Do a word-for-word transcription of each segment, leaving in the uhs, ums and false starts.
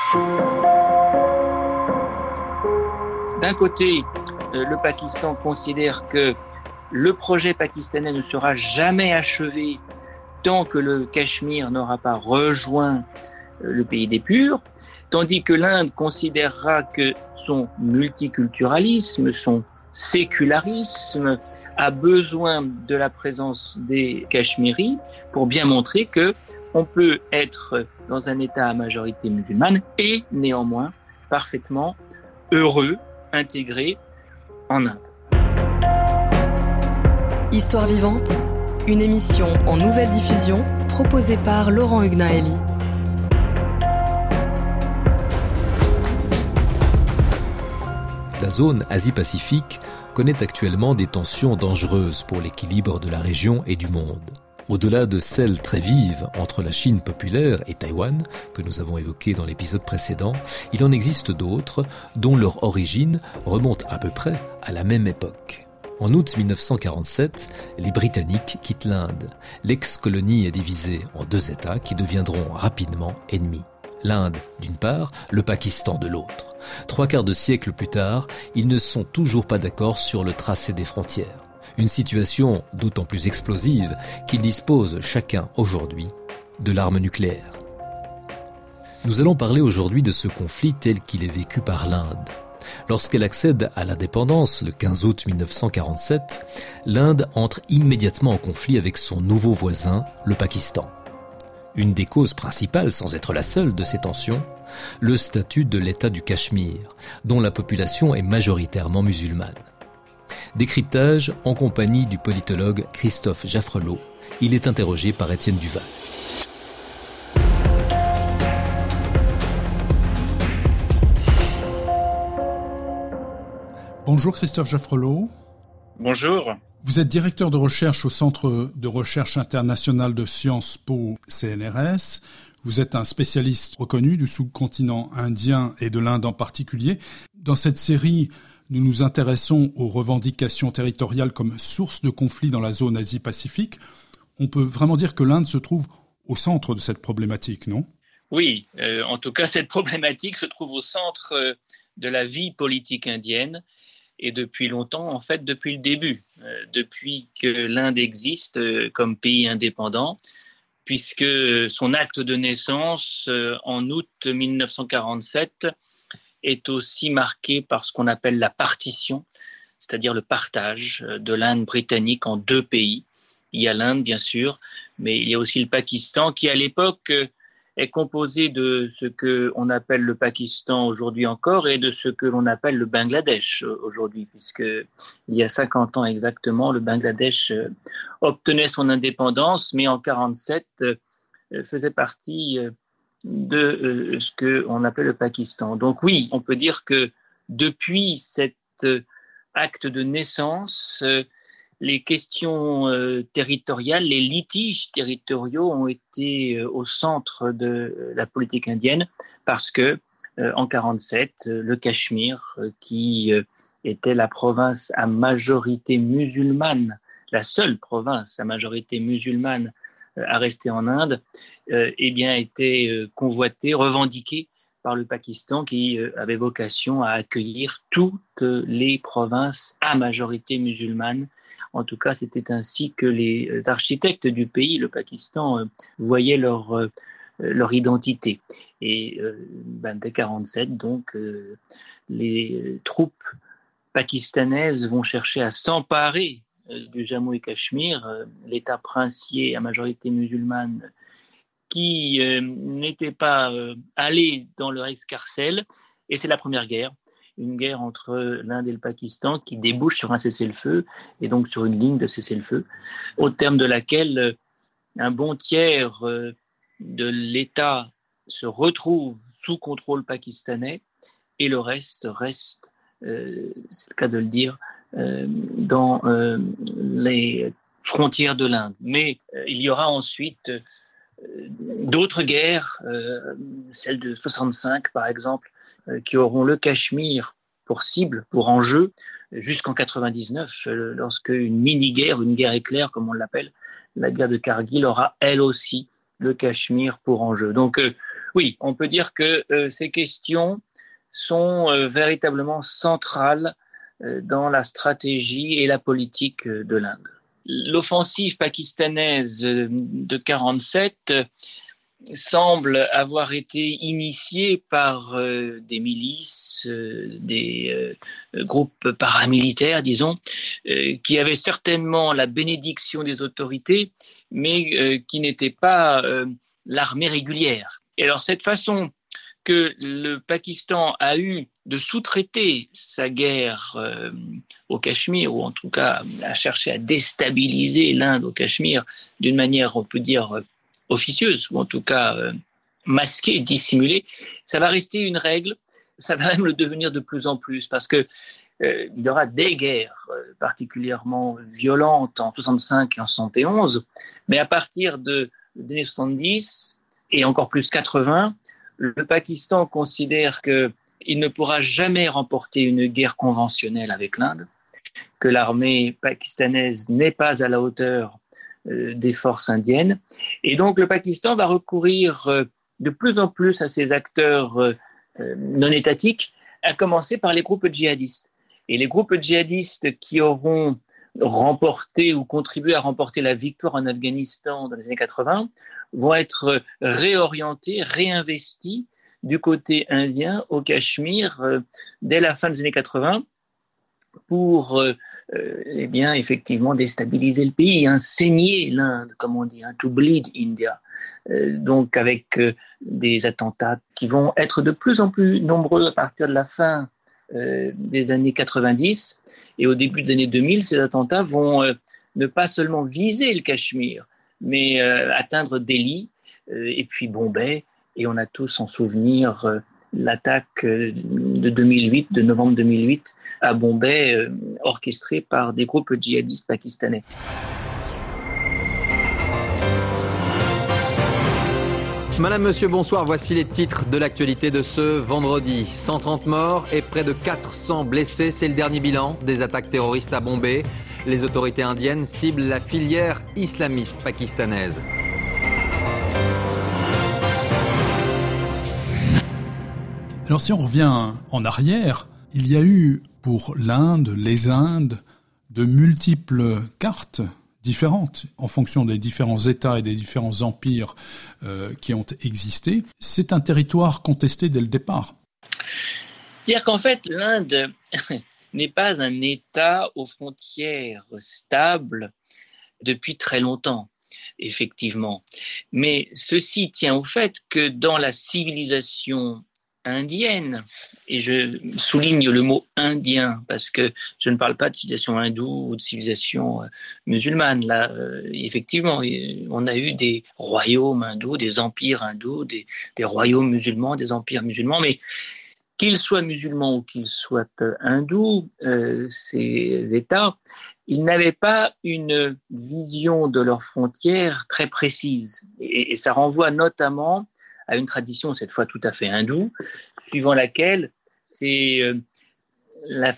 D'un côté, le Pakistan considère que le projet pakistanais ne sera jamais achevé tant que le Cachemire n'aura pas rejoint le pays des Purs, tandis que l'Inde considérera que son multiculturalisme, son sécularisme a besoin de la présence des Cachemiris pour bien montrer que on peut être dans un État à majorité musulmane et néanmoins parfaitement heureux, intégré en Inde. Histoire vivante, une émission en nouvelle diffusion proposée par Laurent Hugnaeli. La zone Asie-Pacifique connaît actuellement des tensions dangereuses pour l'équilibre de la région et du monde. Au-delà de celles très vives entre la Chine populaire et Taïwan, que nous avons évoquées dans l'épisode précédent, il en existe d'autres dont leur origine remonte à peu près à la même époque. En août dix-neuf cent quarante-sept, les Britanniques quittent l'Inde. L'ex-colonie est divisée en deux États qui deviendront rapidement ennemis. L'Inde d'une part, le Pakistan de l'autre. Trois quarts de siècle plus tard, ils ne sont toujours pas d'accord sur le tracé des frontières. Une situation d'autant plus explosive qu'ils disposent chacun aujourd'hui de l'arme nucléaire. Nous allons parler aujourd'hui de ce conflit tel qu'il est vécu par l'Inde. Lorsqu'elle accède à l'indépendance le quinze août dix-neuf cent quarante-sept, l'Inde entre immédiatement en conflit avec son nouveau voisin, le Pakistan. Une des causes principales, sans être la seule de ces tensions, le statut de l'État du Cachemire, dont la population est majoritairement musulmane. Décryptage en compagnie du politologue Christophe Jaffrelot. Il est interrogé par Étienne Duval. Bonjour Christophe Jaffrelot. Bonjour. Vous êtes directeur de recherche au Centre de recherche international de Sciences Po C N R S. Vous êtes un spécialiste reconnu du sous-continent indien et de l'Inde en particulier. Dans cette série, nous nous intéressons aux revendications territoriales comme source de conflits dans la zone Asie-Pacifique. On peut vraiment dire que l'Inde se trouve au centre de cette problématique, non ? Oui, euh, en tout cas, cette problématique se trouve au centre euh, de la vie politique indienne. Et depuis longtemps, en fait, depuis le début, euh, depuis que l'Inde existe euh, comme pays indépendant, puisque son acte de naissance, euh, en août dix-neuf cent quarante-sept, est aussi marqué par ce qu'on appelle la partition, c'est-à-dire le partage de l'Inde britannique en deux pays. Il y a l'Inde, bien sûr, mais il y a aussi le Pakistan, qui à l'époque est composé de ce qu'on appelle le Pakistan aujourd'hui encore et de ce que l'on appelle le Bangladesh aujourd'hui, puisqu'il y a cinquante ans exactement, le Bangladesh obtenait son indépendance, mais en quarante-sept faisait partie de ce qu'on appelle le Pakistan. Donc oui, on peut dire que depuis cet acte de naissance, les questions euh, territoriales, les litiges territoriaux ont été euh, au centre de la politique indienne parce que euh, en quarante-sept, euh, le Cachemire, euh, qui euh, était la province à majorité musulmane, la seule province à majorité musulmane euh, à rester en Inde, euh, eh bien était euh, convoité, revendiqué par le Pakistan qui euh, avait vocation à accueillir toutes les provinces à majorité musulmane. En tout cas, c'était ainsi que les architectes du pays, le Pakistan, euh, voyaient leur, euh, leur identité. Et euh, ben, dès quarante-sept, donc, euh, les troupes pakistanaises vont chercher à s'emparer euh, du Jammu et Cachemire, euh, l'État princier à majorité musulmane, qui euh, n'était pas euh, allé dans leur escarcelle. Et c'est la première guerre. Une guerre entre l'Inde et le Pakistan qui débouche sur un cessez-le-feu et donc sur une ligne de cessez-le-feu, au terme de laquelle un bon tiers de l'État se retrouve sous contrôle pakistanais et le reste reste, euh, c'est le cas de le dire, euh, dans euh, les frontières de l'Inde. Mais euh, il y aura ensuite euh, d'autres guerres, euh, celle de soixante-cinq par exemple, qui auront le Cachemire pour cible, pour enjeu, jusqu'en quatre-vingt-dix-neuf, lorsque une mini-guerre, une guerre éclair, comme on l'appelle, la guerre de Kargil, aura elle aussi le Cachemire pour enjeu. Donc euh, Oui, on peut dire que euh, ces questions sont euh, véritablement centrales euh, dans la stratégie et la politique euh, de l'Inde. L'offensive pakistanaise euh, de quarante-sept euh, semble avoir été initiée par euh, des milices, euh, des euh, groupes paramilitaires, disons, euh, qui avaient certainement la bénédiction des autorités, mais euh, qui n'étaient pas euh, l'armée régulière. Et alors cette façon que le Pakistan a eu de sous-traiter sa guerre euh, au Cachemire, ou en tout cas a cherché à déstabiliser l'Inde au Cachemire d'une manière, on peut dire, officieuse, ou en tout cas euh, masquée, dissimulée, ça va rester une règle, ça va même le devenir de plus en plus, parce que euh, il y aura des guerres euh, particulièrement violentes en soixante-cinq et en soixante et onze, mais à partir de, des années soixante-dix et encore plus quatre-vingts, le Pakistan considère qu'il ne pourra jamais remporter une guerre conventionnelle avec l'Inde, que l'armée pakistanaise n'est pas à la hauteur euh, des forces indiennes. Et donc le Pakistan va recourir euh, de plus en plus à ces acteurs euh, non étatiques, à commencer par les groupes djihadistes. Et les groupes djihadistes qui auront remporté ou contribué à remporter la victoire en Afghanistan dans les années quatre-vingts vont être réorientés, réinvestis du côté indien au Cachemire euh, dès la fin des années quatre-vingts pour euh, euh, eh bien, effectivement déstabiliser le pays, hein, saigner l'Inde, comme on dit, hein, to bleed India. Euh, donc avec euh, des attentats qui vont être de plus en plus nombreux à partir de la fin euh, des années quatre-vingt-dix, et au début des années deux mille, ces attentats vont euh, ne pas seulement viser le Cachemire, mais euh, atteindre Delhi euh, et puis Bombay. Et on a tous en souvenir euh, l'attaque euh, de deux mille huit, de novembre deux mille huit, à Bombay, euh, orchestrée par des groupes djihadistes pakistanais. Madame, Monsieur, bonsoir. Voici les titres de l'actualité de ce vendredi. cent trente morts et près de quatre cents blessés. C'est le dernier bilan des attaques terroristes à Bombay. Les autorités indiennes ciblent la filière islamiste pakistanaise. Alors si on revient en arrière, il y a eu pour l'Inde, les Indes, de multiples cartes différentes en fonction des différents États et des différents empires euh, qui ont existé. C'est un territoire contesté dès le départ. C'est-à-dire qu'en fait, l'Inde n'est pas un État aux frontières stables depuis très longtemps, effectivement. Mais ceci tient au fait que dans la civilisation indienne, et je souligne le mot indien parce que je ne parle pas de civilisation hindoue ou de civilisation euh, musulmane. Là, euh, effectivement, on a eu des royaumes hindous, des empires hindous, des, des royaumes musulmans, des empires musulmans, mais qu'ils soient musulmans ou qu'ils soient euh, hindous, euh, ces États, ils n'avaient pas une vision de leurs frontières très précise. Et, et ça renvoie notamment à une tradition, cette fois tout à fait hindoue, suivant laquelle c'est euh, la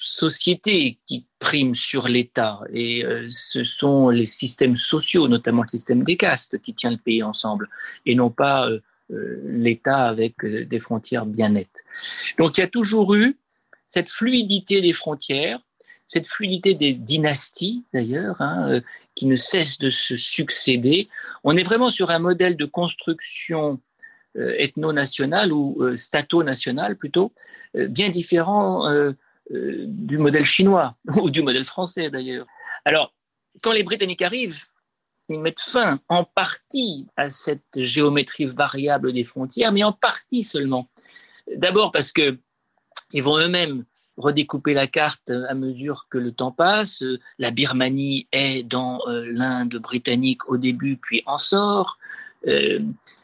société qui prime sur l'État. Et euh, ce sont les systèmes sociaux, notamment le système des castes, qui tient le pays ensemble, et non pas euh, euh, l'État avec euh, des frontières bien nettes. Donc il y a toujours eu cette fluidité des frontières, cette fluidité des dynasties d'ailleurs, hein, euh, qui ne cessent de se succéder. On est vraiment sur un modèle de construction Euh, ethno-national ou euh, stato-national plutôt, euh, bien différent euh, euh, du modèle chinois ou du modèle français d'ailleurs. Alors, quand les Britanniques arrivent, ils mettent fin en partie à cette géométrie variable des frontières, mais en partie seulement. D'abord parce qu'ils vont eux-mêmes redécouper la carte à mesure que le temps passe. La Birmanie est dans euh, l'Inde britannique au début, puis en sort. Euh,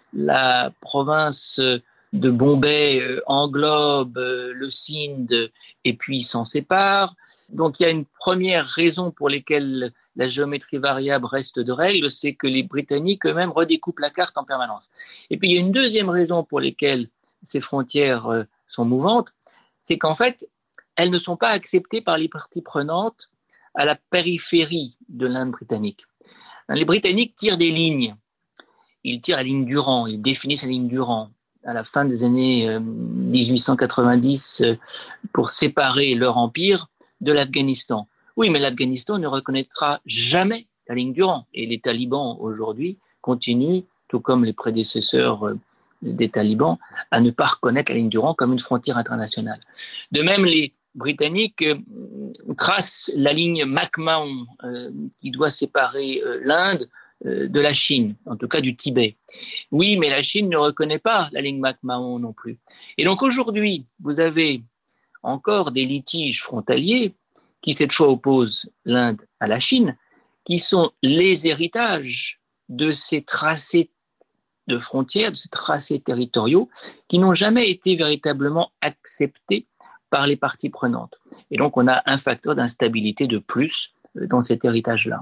La province de Bombay euh, englobe euh, le Sindh et puis s'en sépare. Donc il y a une première raison pour laquelle la géométrie variable reste de règle, c'est que les Britanniques eux-mêmes redécoupent la carte en permanence. Et puis il y a une deuxième raison pour laquelle ces frontières euh, sont mouvantes, c'est qu'en fait, elles ne sont pas acceptées par les parties prenantes à la périphérie de l'Inde britannique. Les Britanniques tirent des lignes. Ils tirent la ligne Durand, ils définissent la ligne Durand. à la fin des années dix-huit cent quatre-vingt-dix pour séparer leur empire de l'Afghanistan. Oui, mais l'Afghanistan ne reconnaîtra jamais la ligne du rang. Et les talibans, aujourd'hui, continuent, tout comme les prédécesseurs des talibans, à ne pas reconnaître la ligne du rang comme une frontière internationale. De même, les Britanniques tracent la ligne McMahon euh, qui doit séparer euh, l'Inde euh, de la Chine, en tout cas du Tibet. Oui, mais la Chine ne reconnaît pas la ligne McMahon non plus. Et donc aujourd'hui, vous avez encore des litiges frontaliers qui cette fois opposent l'Inde à la Chine, qui sont les héritages de ces tracés de frontières, de ces tracés territoriaux, qui n'ont jamais été véritablement acceptés par les parties prenantes. Et donc on a un facteur d'instabilité de plus dans cet héritage-là.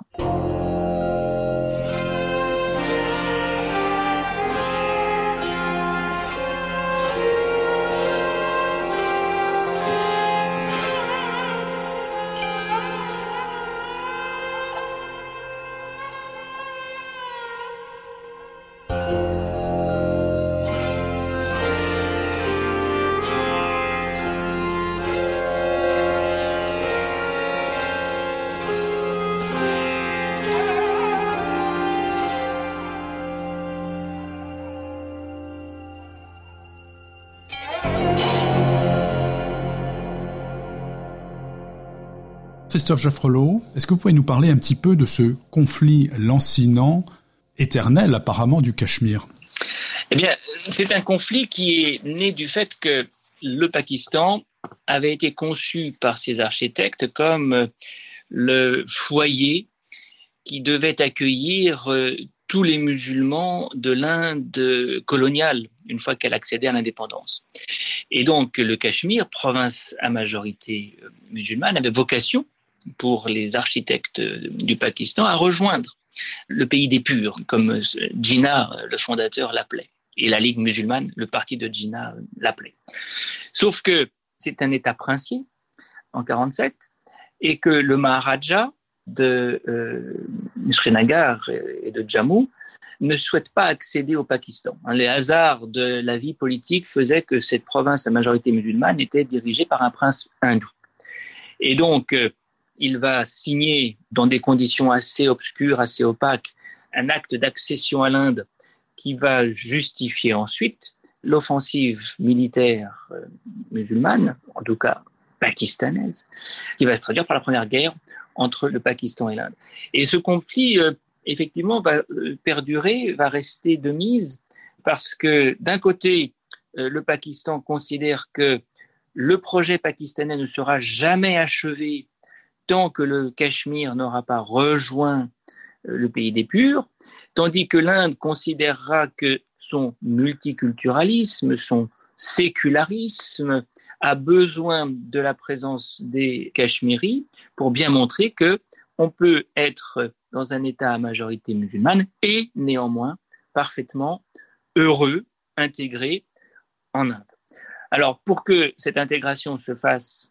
Christophe Jaffrelot, est-ce que vous pouvez nous parler un petit peu de ce conflit lancinant, éternel apparemment, du Cachemire ? Eh bien, c'est un conflit qui est né du fait que le Pakistan avait été conçu par ses architectes comme le foyer qui devait accueillir tous les musulmans de l'Inde coloniale, une fois qu'elle accédait à l'indépendance. Et donc, le Cachemire, province à majorité musulmane, avait vocation, pour les architectes du Pakistan, à rejoindre le pays des purs, comme Jinnah, le fondateur, l'appelait. Et la Ligue musulmane, le parti de Jinnah, l'appelait. Sauf que c'est un État princier, en quarante-sept, et que le Maharaja de euh, Srinagar et de Jammu ne souhaite pas accéder au Pakistan. Les hasards de la vie politique faisaient que cette province à majorité musulmane était dirigée par un prince hindou. Et donc, euh, il va signer, dans des conditions assez obscures, assez opaques, un acte d'accession à l'Inde qui va justifier ensuite l'offensive militaire euh, musulmane, en tout cas pakistanaise, qui va se traduire par la première guerre entre le Pakistan et l'Inde. Et ce conflit, euh, effectivement, va euh, perdurer, va rester de mise, parce que d'un côté, euh, le Pakistan considère que le projet pakistanais ne sera jamais achevé tant que le Cachemire n'aura pas rejoint le pays des purs, tandis que l'Inde considérera que son multiculturalisme, son sécularisme a besoin de la présence des Cachemiris pour bien montrer que on peut être dans un État à majorité musulmane et néanmoins parfaitement heureux, intégré en Inde. Alors, pour que cette intégration se fasse,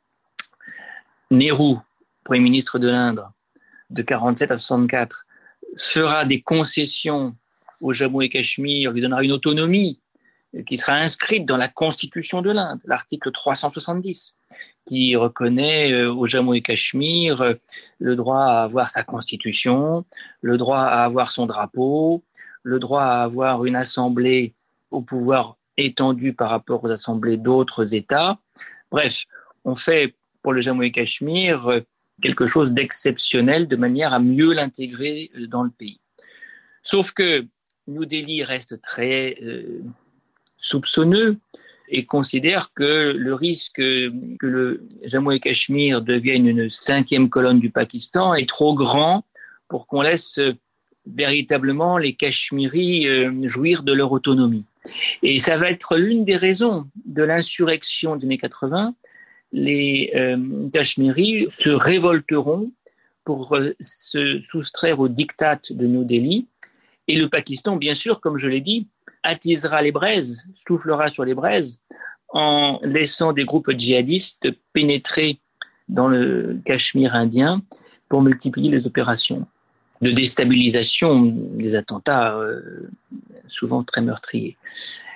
Nehru, Premier ministre de l'Inde, de quarante-sept à soixante-quatre, fera des concessions au Jammu et Cachemire, lui donnera une autonomie qui sera inscrite dans la Constitution de l'Inde, l'article trois cent soixante-dix, qui reconnaît au Jammu et Cachemire le droit à avoir sa constitution, le droit à avoir son drapeau, le droit à avoir une assemblée au pouvoir étendu par rapport aux assemblées d'autres États. Bref, on fait pour le Jammu et Cachemire quelque chose d'exceptionnel de manière à mieux l'intégrer dans le pays. Sauf que New Delhi reste très euh, soupçonneux et considère que le risque que le Jammu et Cachemire devienne une cinquième colonne du Pakistan est trop grand pour qu'on laisse véritablement les Cachemiris euh, jouir de leur autonomie. Et ça va être l'une des raisons de l'insurrection des années quatre-vingts. Les euh, Cachemiris se révolteront pour euh, se soustraire au diktat de New Delhi. Et le Pakistan, bien sûr, comme je l'ai dit, attisera les braises, soufflera sur les braises en laissant des groupes djihadistes pénétrer dans le Cachemire indien pour multiplier les opérations de déstabilisation, des attentats euh, souvent très meurtriers.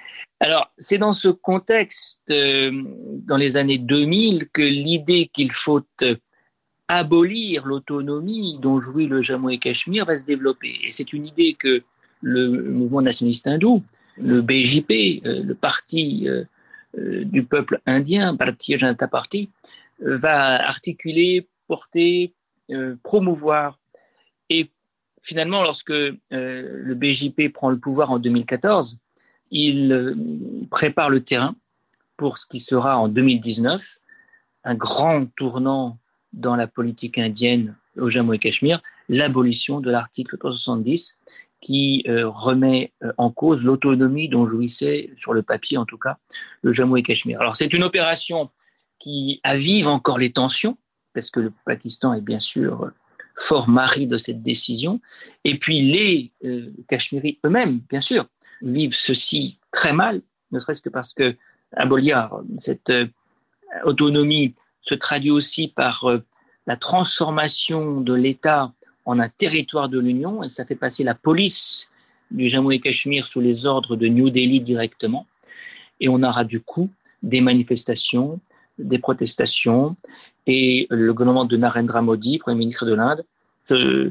Alors, c'est dans ce contexte, euh, dans les années deux mille, que l'idée qu'il faut euh, abolir l'autonomie dont jouit le Jammu et Cachemire va se développer. Et c'est une idée que le mouvement nationaliste hindou, le B J P, euh, le parti euh, euh, du peuple indien, Bharatiya Janata Party, euh, va articuler, porter, euh, promouvoir. Et finalement, lorsque euh, le B J P prend le pouvoir en deux mille quatorze, il euh, prépare le terrain pour ce qui sera en deux mille dix-neuf un grand tournant dans la politique indienne au Jammu et Cachemire, l'abolition de l'article trois cent soixante-dix qui euh, remet euh, en cause l'autonomie dont jouissait, sur le papier en tout cas, le Jammu et Cachemire. Alors c'est une opération qui avive encore les tensions, parce que le Pakistan est bien sûr fort mari de cette décision, et puis les euh, Cachemiris eux-mêmes, bien sûr, vivent ceci très mal, ne serait-ce que parce que abolir cette euh, autonomie se traduit aussi par euh, la transformation de l'État en un territoire de l'Union, et ça fait passer la police du Jammu et Cachemire sous les ordres de New Delhi directement, et on aura du coup des manifestations, des protestations, et le gouvernement de Narendra Modi, Premier ministre de l'Inde, se euh,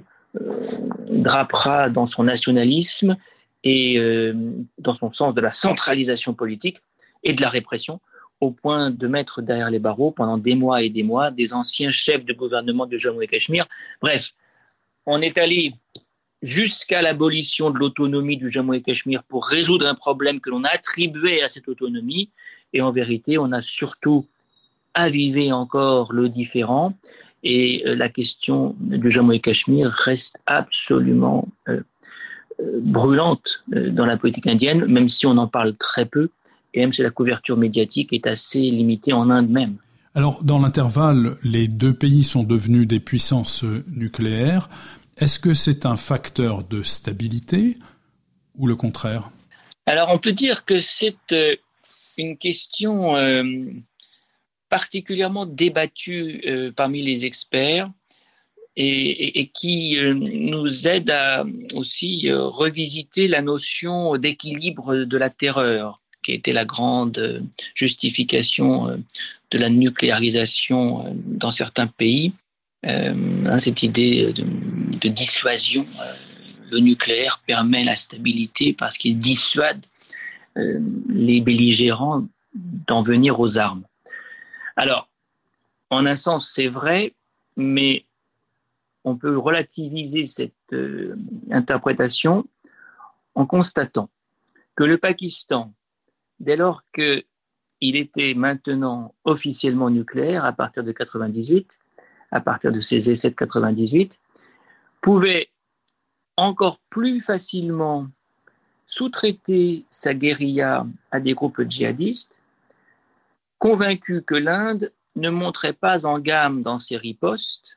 drapera dans son nationalisme et euh, dans son sens de la centralisation politique et de la répression, au point de mettre derrière les barreaux pendant des mois et des mois des anciens chefs de gouvernement de Jammu et Cachemire. Bref, on est allé jusqu'à l'abolition de l'autonomie du Jammu et Cachemire pour résoudre un problème que l'on attribuait à cette autonomie, et en vérité, on a surtout avivé encore le différend, et la question du Jammu et Cachemire reste absolument euh, euh, brûlante euh, dans la politique indienne, même si on en parle très peu, et même si la couverture médiatique est assez limitée en Inde même. Alors, dans l'intervalle, les deux pays sont devenus des puissances nucléaires. Est-ce que c'est un facteur de stabilité ou le contraire ? Alors, on peut dire que c'est euh, une question euh, particulièrement débattue euh, parmi les experts et, et, et qui euh, nous aide à aussi euh, revisiter la notion d'équilibre de la terreur, qui était la grande justification de la nucléarisation dans certains pays. Euh, cette idée de, de dissuasion, euh, le nucléaire permet la stabilité parce qu'il dissuade euh, les belligérants d'en venir aux armes. Alors, en un sens, c'est vrai, mais on peut relativiser cette euh, interprétation en constatant que le Pakistan, dès lors qu'il était maintenant officiellement nucléaire à partir de quatre-vingt-dix-huit, à partir de ses essais de quatre-vingt-dix-huit, pouvait encore plus facilement sous-traiter sa guérilla à des groupes djihadistes, convaincu que l'Inde ne monterait pas en gamme dans ses ripostes,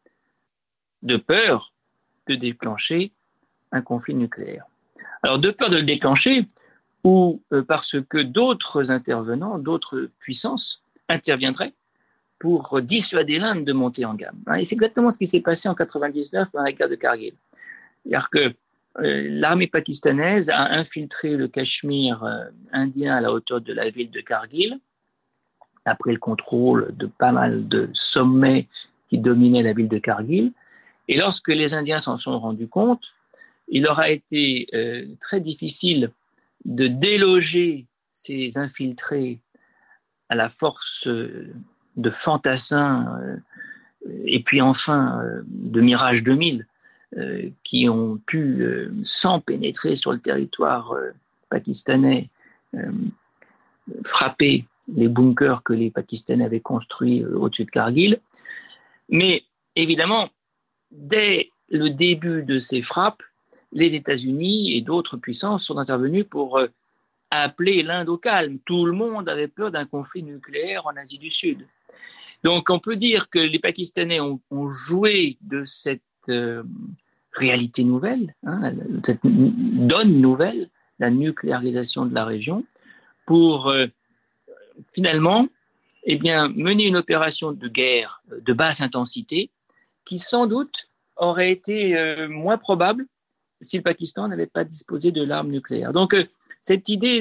de peur de déclencher un conflit nucléaire. Alors, de peur de le déclencher, ou euh, parce que d'autres intervenants, d'autres puissances interviendraient pour dissuader l'Inde de monter en gamme. Et c'est exactement ce qui s'est passé en quatre-vingt-dix-neuf dans la guerre de Kargil. C'est-à-dire que euh, l'armée pakistanaise a infiltré le Cachemire euh, indien à la hauteur de la ville de Kargil, après le contrôle de pas mal de sommets qui dominaient la ville de Kargil. Et lorsque les Indiens s'en sont rendus compte, il leur a été euh, très difficile de déloger ces infiltrés à la force de fantassins euh, et puis enfin euh, de Mirage deux mille euh, qui ont pu, euh, sans pénétrer sur le territoire euh, pakistanais, euh, frapper les bunkers que les Pakistanais avaient construits euh, au-dessus de Kargil. Mais évidemment, dès le début de ces frappes, les États-Unis et d'autres puissances sont intervenus pour euh, appeler l'Inde au calme. Tout le monde avait peur d'un conflit nucléaire en Asie du Sud. Donc on peut dire que les Pakistanais ont, ont joué de cette euh, réalité nouvelle, hein, cette donne nouvelle, la nucléarisation de la région, pour euh, finalement eh bien, mener une opération de guerre de basse intensité qui sans doute aurait été euh, moins probable si le Pakistan n'avait pas disposé de l'arme nucléaire. Donc, euh, cette idée de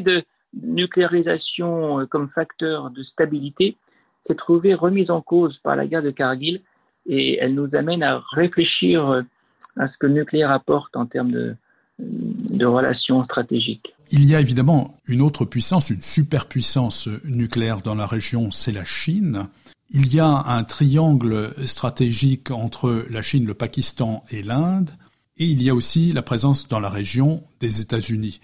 nucléarisation comme facteur de stabilité s'est trouvée remise en cause par la guerre de Kargil et elle nous amène à réfléchir à ce que le nucléaire apporte en termes de, de relations stratégiques. Il y a évidemment une autre puissance, une superpuissance nucléaire dans la région, c'est la Chine. Il y a un triangle stratégique entre la Chine, le Pakistan et l'Inde, et il y a aussi la présence dans la région des États-Unis.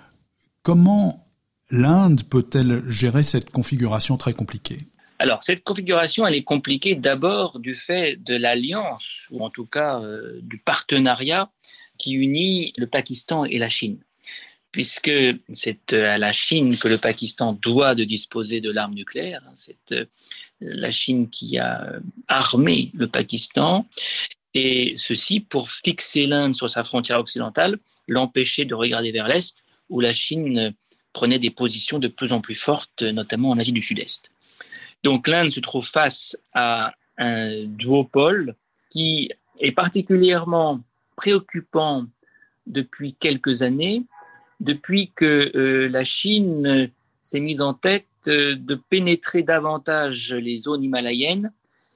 Comment l'Inde peut-elle gérer cette configuration très compliquée ? Alors, cette configuration, elle est compliquée d'abord du fait de l'alliance, ou en tout cas euh, du partenariat qui unit le Pakistan et la Chine. Puisque c'est à la Chine que le Pakistan doit de disposer de l'arme nucléaire. C'est la Chine qui a armé le Pakistan, et ceci pour fixer l'Inde sur sa frontière occidentale, l'empêcher de regarder vers l'Est, où la Chine prenait des positions de plus en plus fortes, notamment en Asie du Sud-Est. Donc l'Inde se trouve face à un duopole qui est particulièrement préoccupant depuis quelques années, depuis que euh, la Chine euh, s'est mise en tête euh, de pénétrer davantage les zones himalayennes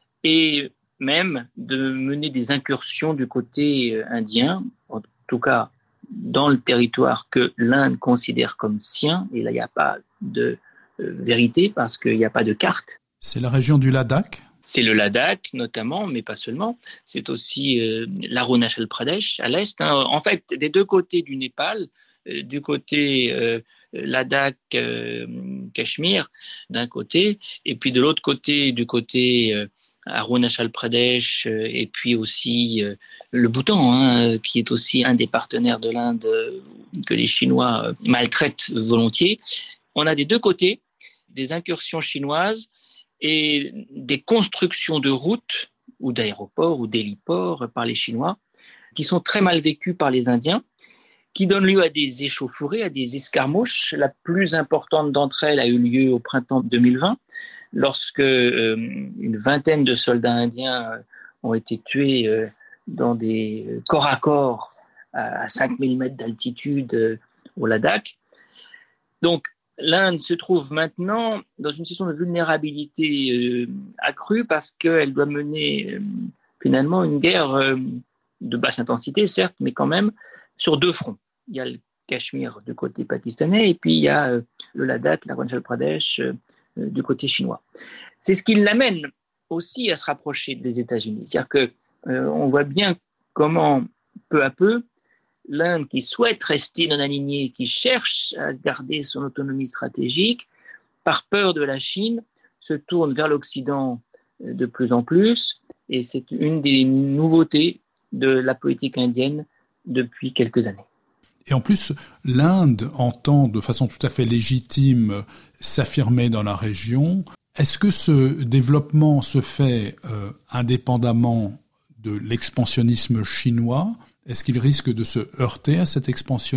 et même de mener des incursions du côté euh, indien, en tout cas dans le territoire que l'Inde considère comme sien, et là il n'y a pas de euh, vérité parce qu'il n'y a pas de carte. C'est la région du Ladakh ? C'est le Ladakh notamment, mais pas seulement. C'est aussi euh, l'Arunachal Pradesh à l'est. Hein. En fait, des deux côtés du Népal, euh, du côté euh, Ladakh, euh, Cachemire, d'un côté, et puis de l'autre côté, du côté euh, Arunachal Pradesh, euh, et puis aussi euh, le Bhoutan, hein, qui est aussi un des partenaires de l'Inde euh, que les Chinois euh, maltraitent volontiers. On a des deux côtés des incursions chinoises et des constructions de routes ou d'aéroports ou d'héliports par les Chinois qui sont très mal vécues par les Indiens, qui donnent lieu à des échauffourées, à des escarmouches. La plus importante d'entre elles a eu lieu au printemps deux mille vingt, lorsque euh, une vingtaine de soldats indiens euh, ont été tués euh, dans des corps à corps à cinq mille mètres d'altitude euh, au Ladakh. Donc, l'Inde se trouve maintenant dans une situation de vulnérabilité euh, accrue parce qu'elle doit mener euh, finalement une guerre euh, de basse intensité, certes, mais quand même sur deux fronts. Il y a le Cachemire du côté pakistanais et puis il y a euh, le Ladakh, l'Arunachal Pradesh euh, euh, du côté chinois. C'est ce qui l'amène aussi à se rapprocher des États-Unis. C'est-à-dire que euh, on voit bien comment peu à peu l'Inde, qui souhaite rester non alignée, qui cherche à garder son autonomie stratégique, par peur de la Chine, se tourne vers l'Occident de plus en plus. Et c'est une des nouveautés de la politique indienne depuis quelques années. Et en plus, l'Inde entend de façon tout à fait légitime s'affirmer dans la région. Est-ce que ce développement se fait euh, indépendamment de l'expansionnisme chinois ? Est-ce qu'il risque de se heurter à cet expansionnisme ?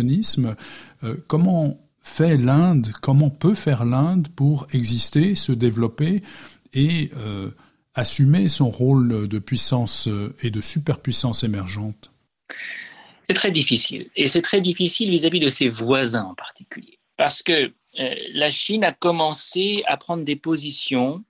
euh, Comment fait l'Inde, comment peut faire l'Inde pour exister, se développer et euh, assumer son rôle de puissance et de superpuissance émergente ? C'est très difficile. Et c'est très difficile vis-à-vis de ses voisins en particulier. Parce que euh, la Chine a commencé à prendre des positions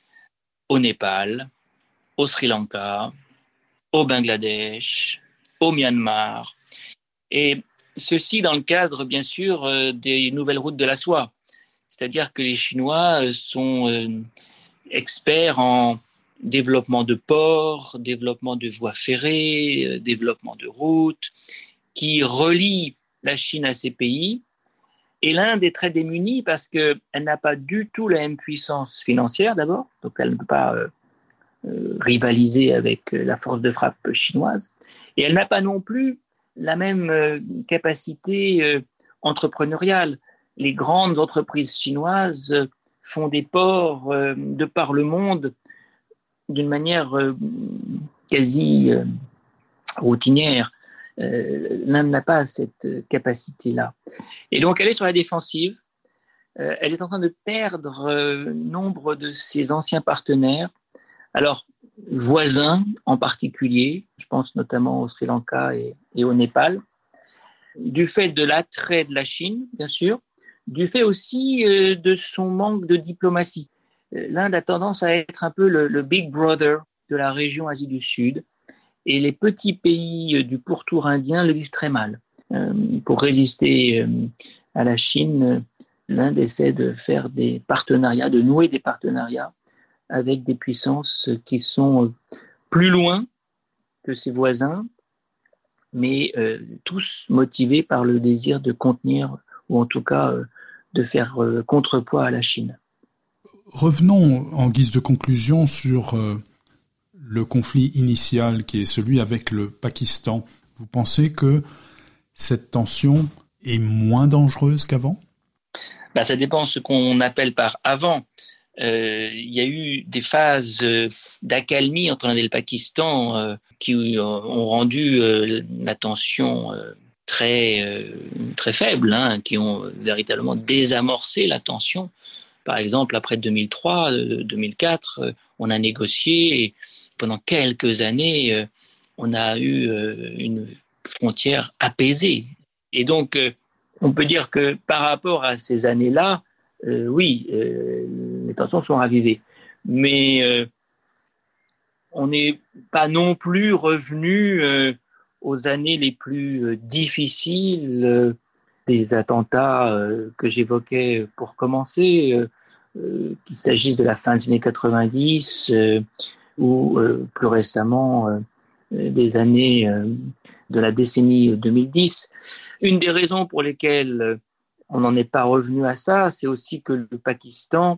au Népal, au Sri Lanka, au Bangladesh, au Myanmar, et ceci dans le cadre, bien sûr, euh, des nouvelles routes de la soie. C'est-à-dire que les Chinois euh, sont euh, experts en développement de ports, développement de voies ferrées, euh, développement de routes, qui relient la Chine à ces pays. Et l'Inde est très démunie parce qu'elle n'a pas du tout la même puissance financière d'abord, donc elle ne peut pas euh, euh, rivaliser avec la force de frappe chinoise. Et elle n'a pas non plus la même euh, capacité euh, entrepreneuriale. Les grandes entreprises chinoises euh, font des ports euh, de par le monde d'une manière euh, quasi euh, routinière. Euh, L'Inde n'a pas cette euh, capacité-là. Et donc elle est sur la défensive. Euh, elle est en train de perdre euh, nombre de ses anciens partenaires. Alors, voisins en particulier, je pense notamment au Sri Lanka et, et au Népal, du fait de l'attrait de la Chine, bien sûr, du fait aussi euh, de son manque de diplomatie. L'Inde a tendance à être un peu le, le Big Brother de la région Asie du Sud, et les petits pays du pourtour indien le vivent très mal. Euh, pour résister euh, à la Chine, l'Inde essaie de faire des partenariats, de nouer des partenariats avec des puissances qui sont plus loin que ses voisins, mais euh, tous motivés par le désir de contenir, ou en tout cas euh, de faire euh, contrepoids à la Chine. Revenons en guise de conclusion sur euh, le conflit initial qui est celui avec le Pakistan. Vous pensez que cette tension est moins dangereuse qu'avant ? Ben, ça dépend de ce qu'on appelle par avant. Euh, il y a eu des phases euh, d'accalmie entre l'Inde et le Pakistan euh, qui euh, ont rendu euh, la tension euh, très, euh, très faible, hein, qui ont véritablement désamorcé la tension. Par exemple, après deux mille trois, deux mille quatre, euh, on a négocié et pendant quelques années, euh, on a eu euh, une frontière apaisée. Et donc, euh, on peut dire que par rapport à ces années-là, euh, oui, euh, les tensions sont ravivées. Mais euh, on n'est pas non plus revenu euh, aux années les plus euh, difficiles euh, des attentats euh, que j'évoquais pour commencer, euh, euh, qu'il s'agisse de la fin des années quatre-vingt-dix euh, ou euh, plus récemment euh, des années euh, de la décennie deux mille dix. Une des raisons pour lesquelles on n'en est pas revenu à ça, c'est aussi que le Pakistan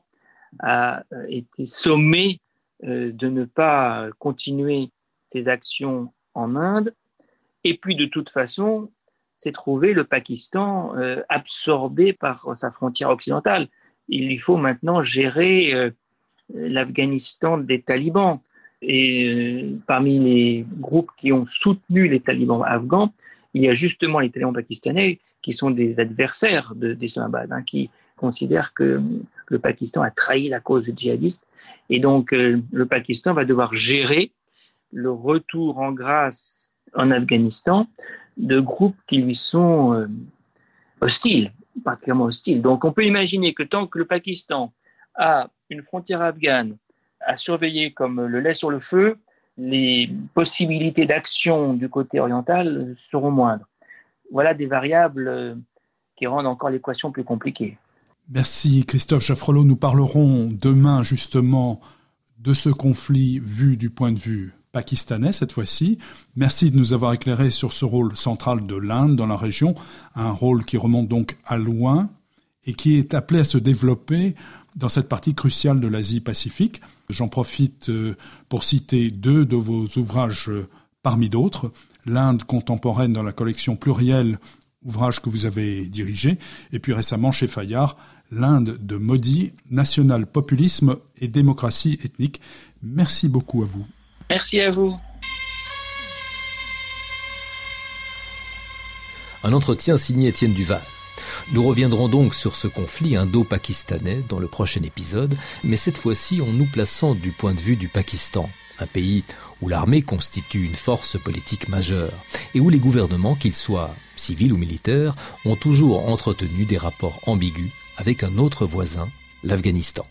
a été sommé euh, de ne pas continuer ses actions en Inde. Et puis, de toute façon, s'est trouvé le Pakistan euh, absorbé par sa frontière occidentale. Il lui faut maintenant gérer euh, l'Afghanistan des talibans. Et euh, parmi les groupes qui ont soutenu les talibans afghans, il y a justement les talibans pakistanais qui sont des adversaires de, d'Islamabad, hein, qui considèrent que le Pakistan a trahi la cause djihadiste. Et donc, euh, le Pakistan va devoir gérer le retour en grâce en Afghanistan de groupes qui lui sont euh, hostiles, particulièrement hostiles. Donc, on peut imaginer que tant que le Pakistan a une frontière afghane à surveiller comme le lait sur le feu, les possibilités d'action du côté oriental seront moindres. Voilà des variables qui rendent encore l'équation plus compliquée. Merci Christophe Jaffrelot. Nous parlerons demain justement de ce conflit vu du point de vue pakistanais cette fois-ci. Merci de nous avoir éclairé sur ce rôle central de l'Inde dans la région, un rôle qui remonte donc à loin et qui est appelé à se développer dans cette partie cruciale de l'Asie-Pacifique. J'en profite pour citer deux de vos ouvrages parmi d'autres. L'Inde contemporaine dans la collection plurielle, ouvrage que vous avez dirigé, et puis récemment chez Fayard, L'Inde de Modi, national populisme et démocratie ethnique. Merci beaucoup à vous. Merci à vous. Un entretien signé Étienne Duval. Nous reviendrons donc sur ce conflit indo-pakistanais dans le prochain épisode, mais cette fois-ci en nous plaçant du point de vue du Pakistan, un pays où l'armée constitue une force politique majeure et où les gouvernements, qu'ils soient civils ou militaires, ont toujours entretenu des rapports ambigus avec un autre voisin, l'Afghanistan.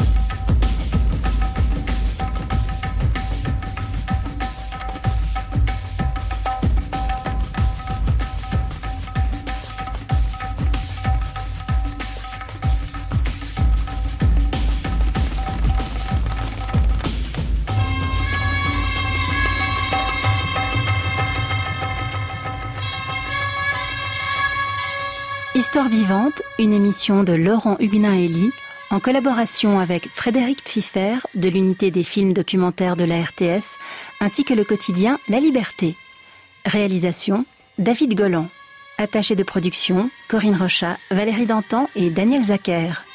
Histoire vivante, une émission de Laurent Huguenin-Elie, en collaboration avec Frédéric Pfiffer de l'unité des films documentaires de la R T S, ainsi que le quotidien La Liberté. Réalisation, David Golan. Attaché de production, Corinne Rochat, Valérie Dantan et Daniel Zacher.